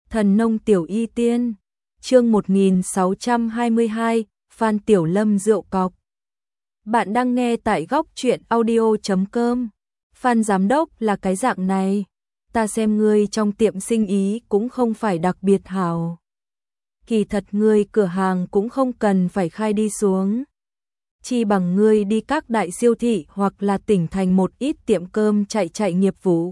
Thần nông tiểu y tiên, chương 1622, Phan Tiểu Lâm rượu cọc. Bạn đang nghe tại góc truyện audio.com. Phan giám đốc là cái dạng này, ta xem ngươi trong tiệm sinh ý cũng không phải đặc biệt hảo. Kỳ thật ngươi cửa hàng cũng không cần phải khai đi xuống. Chi bằng ngươi đi các đại siêu thị hoặc là tỉnh thành một ít tiệm cơm chạy nghiệp vụ.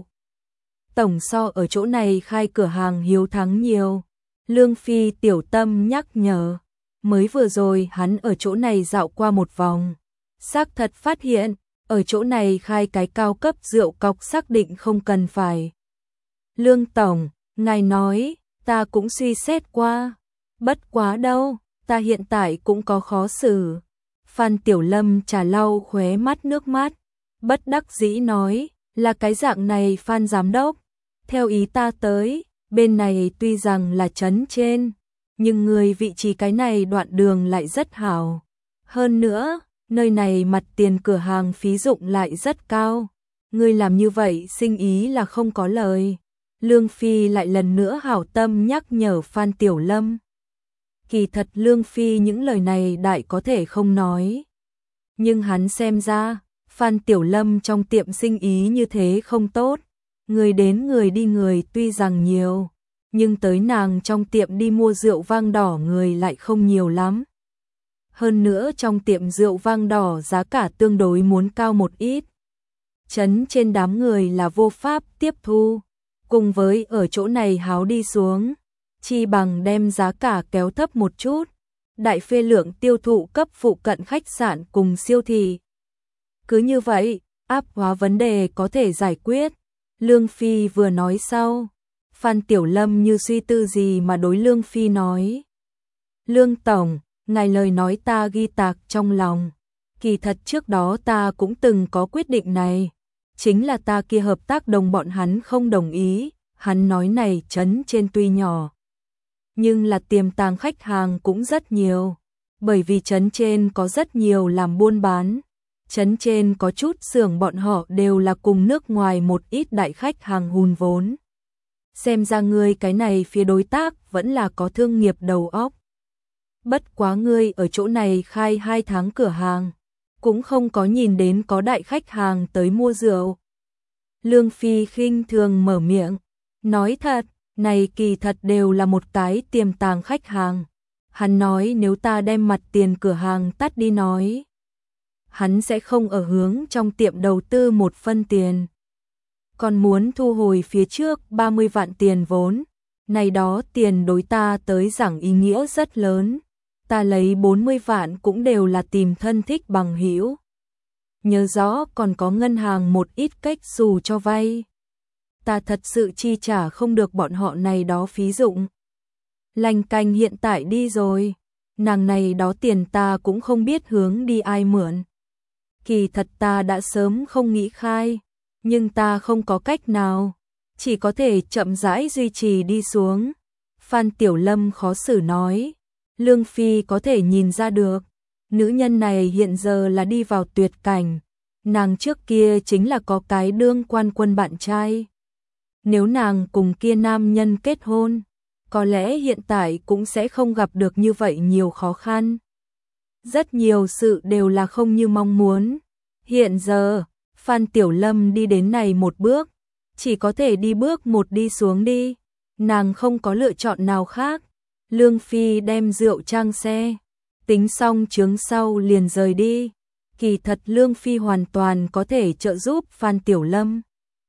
Tổng so ở chỗ này khai cửa hàng hiếu thắng nhiều. Lương Phi tiểu tâm nhắc nhở. Mới vừa rồi hắn ở chỗ này dạo qua một vòng. Xác thật phát hiện, ở chỗ này khai cái cao cấp rượu cọc xác định không cần phải. Lương Tổng, ngài nói, ta cũng suy xét qua. Bất quá đâu, ta hiện tại cũng có khó xử. Phan Tiểu Lâm trà lau khóe mắt nước mắt. Bất đắc dĩ nói, là cái dạng này Phan giám đốc. Theo ý ta tới, bên này tuy rằng là trấn trên, nhưng người vị trí cái này đoạn đường lại rất hảo. Hơn nữa, nơi này mặt tiền cửa hàng phí dụng lại rất cao. Ngươi làm như vậy sinh ý là không có lời. Lương Phi lại lần nữa hảo tâm nhắc nhở Phan Tiểu Lâm. Kỳ thật Lương Phi những lời này đại có thể không nói. Nhưng hắn xem ra, Phan Tiểu Lâm trong tiệm sinh ý như thế không tốt. Người đến người đi người tuy rằng nhiều, nhưng tới nàng trong tiệm đi mua rượu vang đỏ người lại không nhiều lắm. Hơn nữa trong tiệm rượu vang đỏ giá cả tương đối muốn cao một ít. Chấn trên đám người là vô pháp tiếp thu, cùng với ở chỗ này háo đi xuống, chi bằng đem giá cả kéo thấp một chút, đại phê lượng tiêu thụ cấp phụ cận khách sạn cùng siêu thị. Cứ như vậy, áp hóa vấn đề có thể giải quyết. Lương Phi vừa nói sau, Phan Tiểu Lâm như suy tư gì mà đối Lương Phi nói. Lương Tổng, ngài lời nói ta ghi tạc trong lòng. Kỳ thật trước đó ta cũng từng có quyết định này. Chính là ta kia hợp tác đồng bọn hắn không đồng ý. Hắn nói này trấn trên tuy nhỏ, nhưng là tiềm tàng khách hàng cũng rất nhiều. Bởi vì trấn trên có rất nhiều làm buôn bán. Trấn trên có chút xưởng bọn họ đều là cùng nước ngoài một ít đại khách hàng hùn vốn. Xem ra ngươi cái này phía đối tác vẫn là có thương nghiệp đầu óc. Bất quá ngươi ở chỗ này khai 2 tháng cửa hàng, cũng không có nhìn đến có đại khách hàng tới mua rượu. Lương Phi khinh thường mở miệng, nói thật, này kỳ thật đều là một cái tiềm tàng khách hàng. Hắn nói nếu ta đem mặt tiền cửa hàng tắt đi nói, hắn sẽ không ở hướng trong tiệm đầu tư một phân tiền. Còn muốn thu hồi phía trước 30 vạn tiền vốn. Này đó tiền đối ta tới giảng ý nghĩa rất lớn. Ta lấy 40 vạn cũng đều là tìm thân thích bằng hữu. Nhớ rõ còn có ngân hàng một ít cách dù cho vay. Ta thật sự chi trả không được bọn họ này đó phí dụng. Lành canh hiện tại đi rồi. Nàng này đó tiền ta cũng không biết hướng đi ai mượn. Kỳ thật ta đã sớm không nghĩ khai, nhưng ta không có cách nào, chỉ có thể chậm rãi duy trì đi xuống. Phan Tiểu Lâm khó xử nói, Lương Phi có thể nhìn ra được, nữ nhân này hiện giờ là đi vào tuyệt cảnh, nàng trước kia chính là có cái đương quan quân bạn trai. Nếu nàng cùng kia nam nhân kết hôn, có lẽ hiện tại cũng sẽ không gặp được như vậy nhiều khó khăn. Rất nhiều sự đều là không như mong muốn. Hiện giờ, Phan Tiểu Lâm đi đến này một bước, chỉ có thể đi bước một đi xuống đi. Nàng không có lựa chọn nào khác. Lương Phi đem rượu trang xe, tính xong chướng sau liền rời đi. Kỳ thật Lương Phi hoàn toàn có thể trợ giúp Phan Tiểu Lâm.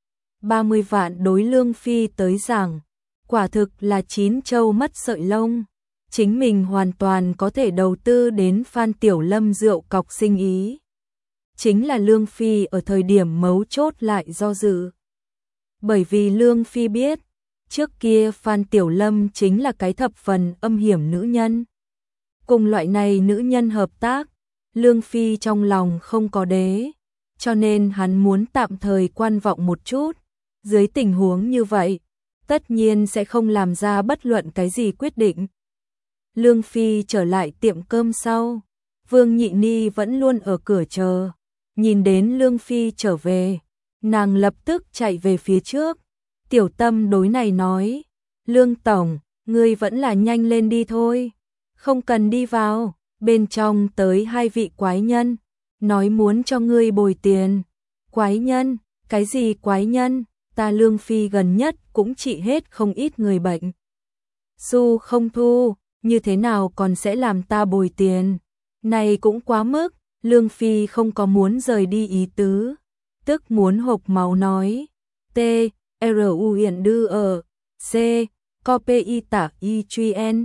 30 vạn đối Lương Phi tới giảng, quả thực là chín châu mất sợi lông. Chính mình hoàn toàn có thể đầu tư đến Phan Tiểu Lâm rượu cọc sinh ý. Chính là Lương Phi ở thời điểm mấu chốt lại do dự. Bởi vì Lương Phi biết, trước kia Phan Tiểu Lâm chính là cái thập phần âm hiểm nữ nhân. Cùng loại này nữ nhân hợp tác, Lương Phi trong lòng không có đế, cho nên hắn muốn tạm thời quan vọng một chút. Dưới tình huống như vậy, tất nhiên sẽ không làm ra bất luận cái gì quyết định. Lương Phi trở lại tiệm cơm sau, Vương Nhị Ni vẫn luôn ở cửa chờ, nhìn đến Lương Phi trở về, nàng lập tức chạy về phía trước. Tiểu Tâm đối này nói, Lương Tổng, ngươi vẫn là nhanh lên đi thôi. Không cần đi vào, bên trong tới 2 vị quái nhân, nói muốn cho ngươi bồi tiền. Quái nhân, cái gì quái nhân, ta Lương Phi gần nhất cũng trị hết không ít người bệnh. Xu không thu, như thế nào còn sẽ làm ta bồi tiền? Này cũng quá mức, Lương Phi không có muốn rời đi ý tứ, tức muốn hộc máu nói. T, R U hiện đưa ở, C, copy y tả y truy n.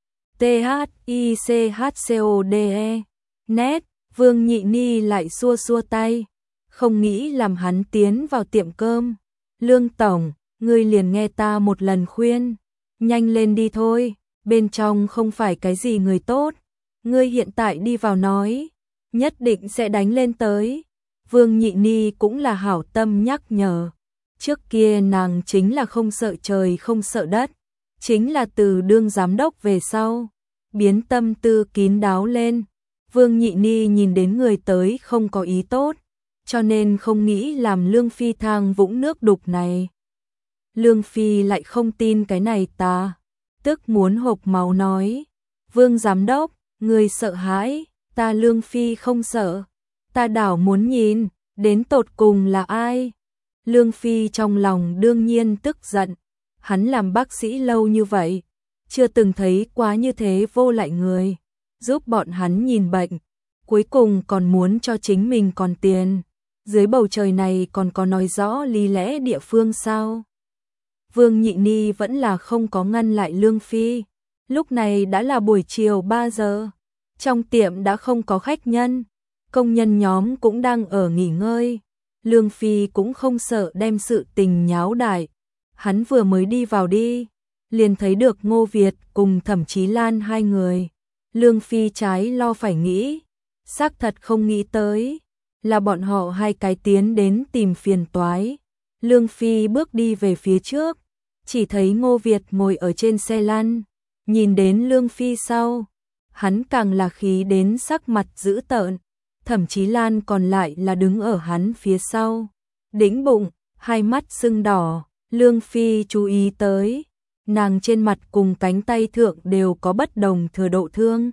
T H I C H C O D E. Nét, Vương Nhị Ni lại xua xua tay, không nghĩ làm hắn tiến vào tiệm cơm. Lương Tổng, ngươi liền nghe ta một lần khuyên, nhanh lên đi thôi, bên trong không phải cái gì người tốt. Ngươi hiện tại đi vào nói, nhất định sẽ đánh lên tới. Vương Nhị Ni cũng là hảo tâm nhắc nhở. Trước kia nàng chính là không sợ trời không sợ đất, chính là từ đương giám đốc về sau, biến tâm tư kín đáo lên. Vương Nhị Ni nhìn đến người tới không có ý tốt, cho nên không nghĩ làm Lương Phi thang vũng nước đục này. Lương Phi lại không tin cái này ta, tức muốn hộc máu nói. Vương giám đốc, người sợ hãi, ta Lương Phi không sợ, ta đảo muốn nhìn, đến tột cùng là ai. Lương Phi trong lòng đương nhiên tức giận, hắn làm bác sĩ lâu như vậy, chưa từng thấy quá như thế vô lại người, giúp bọn hắn nhìn bệnh, cuối cùng còn muốn cho chính mình còn tiền, dưới bầu trời này còn có nói rõ lý lẽ địa phương sao. Vương Nhị Ni vẫn là không có ngăn lại Lương Phi, lúc này đã là buổi chiều 3 giờ, trong tiệm đã không có khách nhân, công nhân nhóm cũng đang ở nghỉ ngơi. Lương Phi cũng không sợ đem sự tình nháo đại, hắn vừa mới đi vào đi, liền thấy được Ngô Việt cùng Thẩm Chí Lan hai người. Lương Phi trái lo phải nghĩ, xác thật không nghĩ tới, là bọn họ hai cái tiến đến tìm phiền toái. Lương Phi bước đi về phía trước, chỉ thấy Ngô Việt ngồi ở trên xe lăn, nhìn đến Lương Phi sau, hắn càng là khí đến sắc mặt dữ tợn. Thẩm Chí Lan còn lại là đứng ở hắn phía sau, đĩnh bụng, hai mắt sưng đỏ. Lương Phi chú ý tới, nàng trên mặt cùng cánh tay thượng đều có bất đồng thừa độ thương.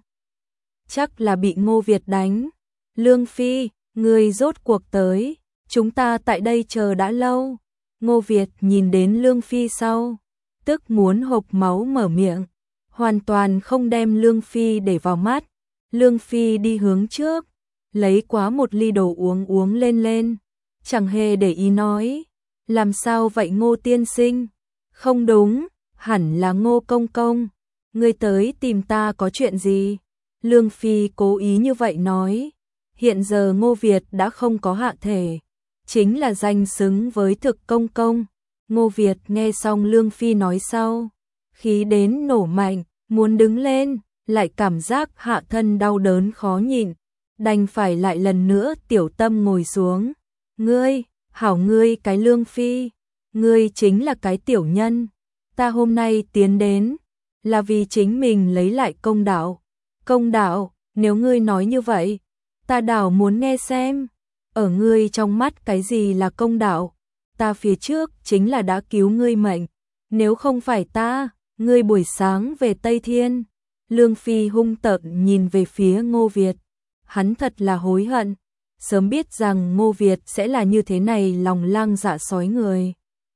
Chắc là bị Ngô Việt đánh. Lương Phi, người rốt cuộc tới, chúng ta tại đây chờ đã lâu. Ngô Việt nhìn đến Lương Phi sau, tức muốn hộc máu mở miệng, hoàn toàn không đem Lương Phi để vào mắt. Lương Phi đi hướng trước, lấy quá một ly đồ uống lên, chẳng hề để ý nói, làm sao vậy Ngô tiên sinh? Không đúng, hẳn là Ngô công công, ngươi tới tìm ta có chuyện gì? Lương Phi cố ý như vậy nói, hiện giờ Ngô Việt đã không có hạ thể, chính là danh xứng với thực công công. Ngô Việt nghe xong Lương Phi nói sau, khí đến nổ mạnh, muốn đứng lên, lại cảm giác hạ thân đau đớn khó nhịn, đành phải lại lần nữa tiểu tâm ngồi xuống. Ngươi, hảo ngươi cái Lương Phi, ngươi chính là cái tiểu nhân, ta hôm nay tiến đến, là vì chính mình lấy lại công đạo. Công đạo, nếu ngươi nói như vậy, ta đảo muốn nghe xem, ở ngươi trong mắt cái gì là công đạo, ta phía trước chính là đã cứu ngươi mệnh, nếu không phải ta, ngươi buổi sáng về Tây Thiên. Lương Phi hung tợn nhìn về phía Ngô Việt, hắn thật là hối hận, sớm biết rằng Ngô Việt sẽ là như thế này lòng lang dạ sói người.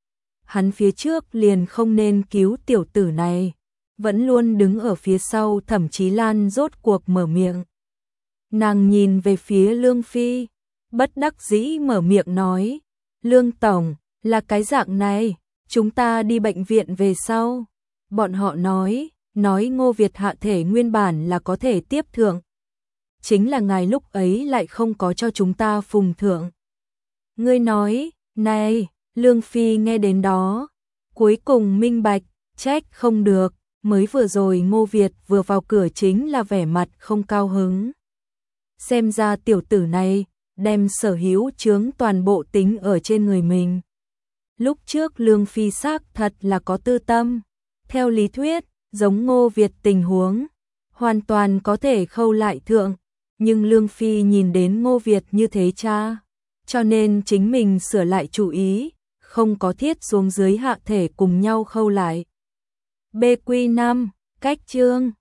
Hắn phía trước liền không nên cứu tiểu tử này, vẫn luôn đứng ở phía sau. Thẩm Chí Lan rốt cuộc mở miệng. Nàng nhìn về phía Lương Phi, bất đắc dĩ mở miệng nói, Lương Tổng, là cái dạng này, chúng ta đi bệnh viện về sau. Bọn họ nói Ngô Việt hạ thể nguyên bản là có thể tiếp thượng, chính là ngài lúc ấy lại không có cho chúng ta phùng thượng. Ngươi nói, này, Lương Phi nghe đến đó, cuối cùng minh bạch, trách không được, mới vừa rồi Ngô Việt vừa vào cửa chính là vẻ mặt không cao hứng. Xem ra tiểu tử này, đem sở hữu chướng toàn bộ tính ở trên người mình. Lúc trước Lương Phi xác thật là có tư tâm, theo lý thuyết, giống Ngô Việt tình huống, hoàn toàn có thể khâu lại thượng. Nhưng Lương Phi nhìn đến Ngô Việt như thế cha, cho nên chính mình sửa lại chủ ý, không có thiết xuống dưới hạ thể cùng nhau khâu lại. BQ5, cách chương